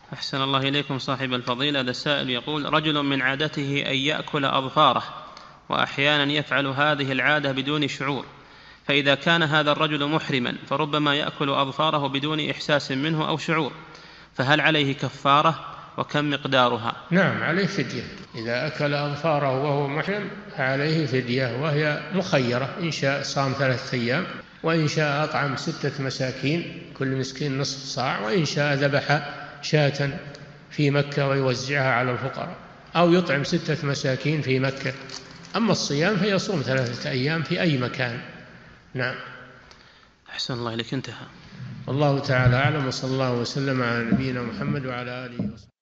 أحسن الله إليكم صاحب الفضيلة. هذا السائل يقول: رجل من عادته أن يأكل أظفاره، وأحيانا يفعل هذه العادة بدون شعور، فإذا كان هذا الرجل محرما فربما يأكل أظفاره بدون إحساس منه أو شعور، فهل عليه كفارة وكم مقدارها؟ نعم، عليه فدية. إذا أكل أظفاره وهو محرم فعليه فدية، وهي مخيرة: إن شاء صام 3 أيام، وإن شاء أطعم 6 مساكين كل مسكين نصف صاع، وإن شاء ذبح شاة في مكة ويوزعها على الفقراء، أو يطعم 6 مساكين في مكة. أما الصيام فيصوم 3 أيام في أي مكان. نعم. أحسن الله إليك، انتهى. والله تعالى أعلم، وصلى الله وسلم على نبينا محمد وعلى آله وصحبه.